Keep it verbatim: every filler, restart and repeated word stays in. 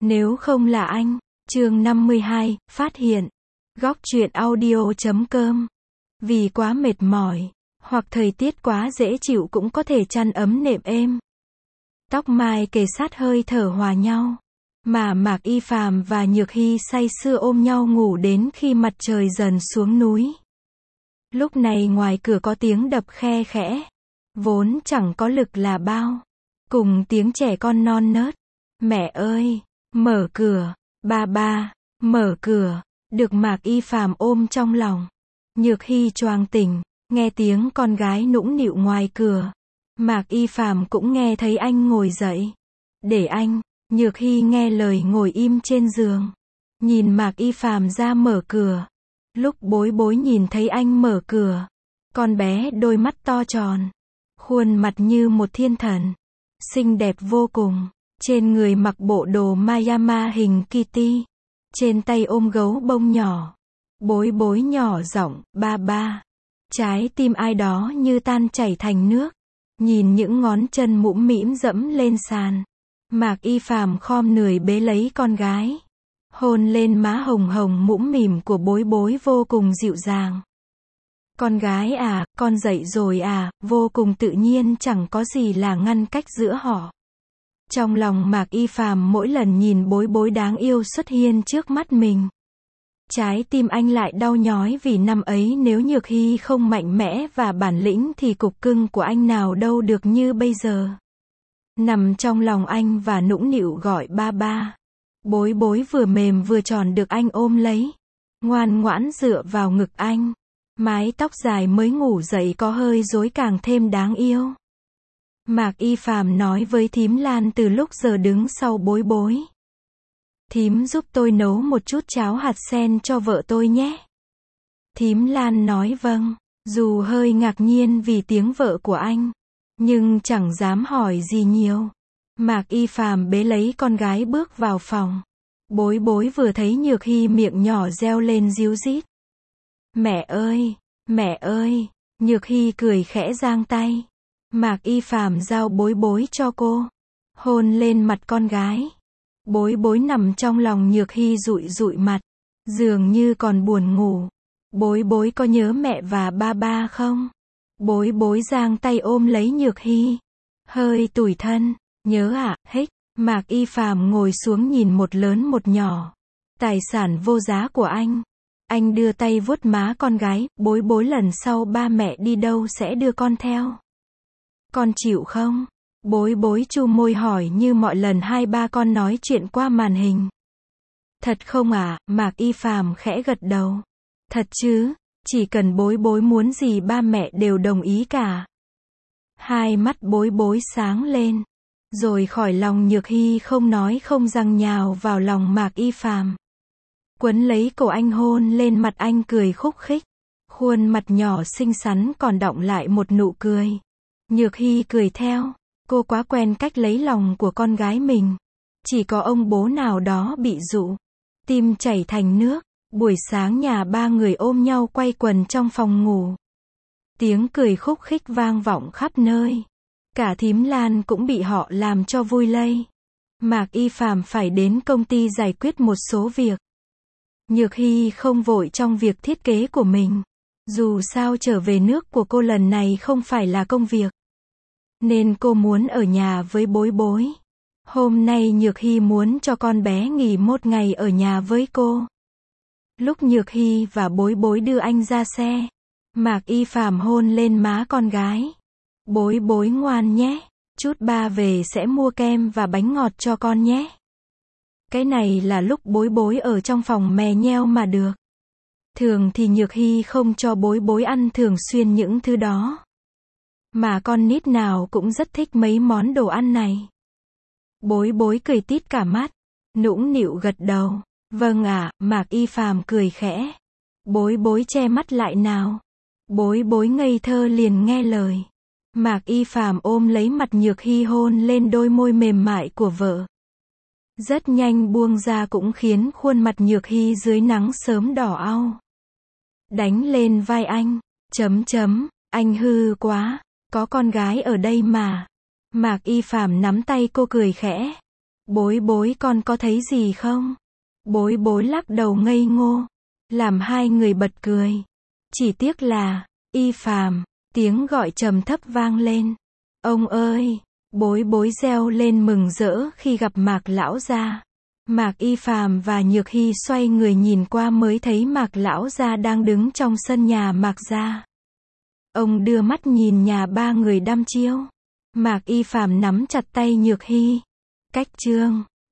Nếu không là anh. Chương năm mươi hai, phát hiện. Góc truyện audio chấm com. Vì quá mệt mỏi, hoặc thời tiết quá dễ chịu cũng có thể chăn ấm nệm êm. Tóc mai kề sát hơi thở hòa nhau. Mà Mạc Y Phàm và Nhược Hy say sưa ôm nhau ngủ đến khi mặt trời dần xuống núi. Lúc này ngoài cửa có tiếng đập khe khẽ. Vốn chẳng có lực là bao. Cùng tiếng trẻ con non nớt. Mẹ ơi, mở cửa, ba ba, mở cửa, được Mạc Y Phàm ôm trong lòng. Nhược Hy choàng tỉnh, nghe tiếng con gái nũng nịu ngoài cửa. Mạc Y Phàm cũng nghe thấy anh ngồi dậy. Để anh. Nhược Hy nghe lời ngồi im trên giường. Nhìn Mạc Y Phàm ra mở cửa. Lúc Bối Bối nhìn thấy anh mở cửa. Con bé đôi mắt to tròn. Khuôn mặt như một thiên thần. Xinh đẹp vô cùng. Trên người mặc bộ đồ Mayama hình Kitty. Trên tay ôm gấu bông nhỏ. Bối Bối nhỏ giọng, ba ba. Trái tim ai đó như tan chảy thành nước. Nhìn những ngón chân mũm mĩm dẫm lên sàn. Mạc Y Phàm khom người bế lấy con gái. Hôn lên má hồng hồng mũm mỉm của Bối Bối vô cùng dịu dàng. Con gái à, con dậy rồi à, vô cùng tự nhiên chẳng có gì là ngăn cách giữa họ. Trong lòng Mạc Y Phàm mỗi lần nhìn Bối Bối đáng yêu xuất hiện trước mắt mình. Trái tim anh lại đau nhói vì năm ấy nếu Nhược Hy không mạnh mẽ và bản lĩnh thì cục cưng của anh nào đâu được như bây giờ. Nằm trong lòng anh và nũng nịu gọi ba ba. Bối Bối vừa mềm vừa tròn được anh ôm lấy. Ngoan ngoãn dựa vào ngực anh. Mái tóc dài mới ngủ dậy có hơi rối càng thêm đáng yêu. Mạc Y Phàm nói với thím Lan từ lúc giờ đứng sau Bối Bối. Thím giúp tôi nấu một chút cháo hạt sen cho vợ tôi nhé. Thím Lan nói vâng, dù hơi ngạc nhiên vì tiếng vợ của anh. Nhưng chẳng dám hỏi gì nhiều. Mạc Y Phàm bế lấy con gái bước vào phòng. Bối Bối vừa thấy Nhược Hy miệng nhỏ reo lên ríu rít. Mẹ ơi, mẹ ơi, Nhược Hy cười khẽ giang tay. Mạc Y Phàm giao Bối Bối cho cô. Hôn lên mặt con gái. Bối Bối nằm trong lòng Nhược Hy dụi dụi mặt. Dường như còn buồn ngủ. Bối Bối có nhớ mẹ và ba ba không? Bối Bối giang tay ôm lấy Nhược Hy. Hơi tủi thân. Nhớ à, hích. Mạc Y Phàm ngồi xuống nhìn một lớn một nhỏ. Tài sản vô giá của anh. Anh đưa tay vuốt má con gái. Bối Bối lần sau ba mẹ đi đâu sẽ đưa con theo. Con chịu không? Bối Bối chu môi hỏi như mọi lần hai ba con nói chuyện qua màn hình. Thật không à? Mạc Y Phàm khẽ gật đầu. Thật chứ, chỉ cần Bối Bối muốn gì ba mẹ đều đồng ý cả. Hai mắt Bối Bối sáng lên. Rồi khỏi lòng Nhược Hy không nói không rằng nhào vào lòng Mạc Y Phàm. Quấn lấy cổ anh hôn lên mặt anh cười khúc khích. Khuôn mặt nhỏ xinh xắn còn đọng lại một nụ cười. Nhược Hy cười theo. Cô quá quen cách lấy lòng của con gái mình. Chỉ có ông bố nào đó bị dụ. Tim chảy thành nước. Buổi sáng nhà ba người ôm nhau quay quần trong phòng ngủ. Tiếng cười khúc khích vang vọng khắp nơi. Cả thím Lan cũng bị họ làm cho vui lây. Mạc Y Phàm phải đến công ty giải quyết một số việc. Nhược Hy không vội trong việc thiết kế của mình. Dù sao trở về nước của cô lần này không phải là công việc. Nên cô muốn ở nhà với Bối Bối. Hôm nay Nhược Hy muốn cho con bé nghỉ một ngày ở nhà với cô. Lúc Nhược Hy và Bối Bối đưa anh ra xe. Mạc Y Phàm hôn lên má con gái. Bối Bối ngoan nhé. Chút ba về sẽ mua kem và bánh ngọt cho con nhé. Cái này là lúc Bối Bối ở trong phòng mè nheo mà được. Thường thì Nhược Hy không cho Bối Bối ăn thường xuyên những thứ đó. Mà con nít nào cũng rất thích mấy món đồ ăn này. Bối Bối cười tít cả mắt. Nũng nịu gật đầu. Vâng ạ, Mạc Y Phàm cười khẽ. Bối Bối che mắt lại nào. Bối Bối ngây thơ liền nghe lời. Mạc Y Phàm ôm lấy mặt Nhược Hy hôn lên đôi môi mềm mại của vợ. Rất nhanh buông ra cũng khiến khuôn mặt Nhược Hy dưới nắng sớm đỏ au. Đánh lên vai anh. Chấm chấm, anh hư quá. Có con gái ở đây mà. Mạc Y Phàm nắm tay cô cười khẽ. Bối bối con có thấy gì không? Bối bối lắc đầu ngây ngô, làm hai người bật cười. Chỉ tiếc là, Y Phàm, tiếng gọi trầm thấp vang lên. Ông ơi! Bối bối reo lên mừng rỡ khi gặp Mạc lão gia. Mạc Y Phàm và Nhược Hy xoay người nhìn qua mới thấy Mạc lão gia đang đứng trong sân nhà Mạc gia. Ông đưa mắt nhìn nhà ba người đăm chiêu. Mạc Y Phàm nắm chặt tay Nhược Hy. Cách chương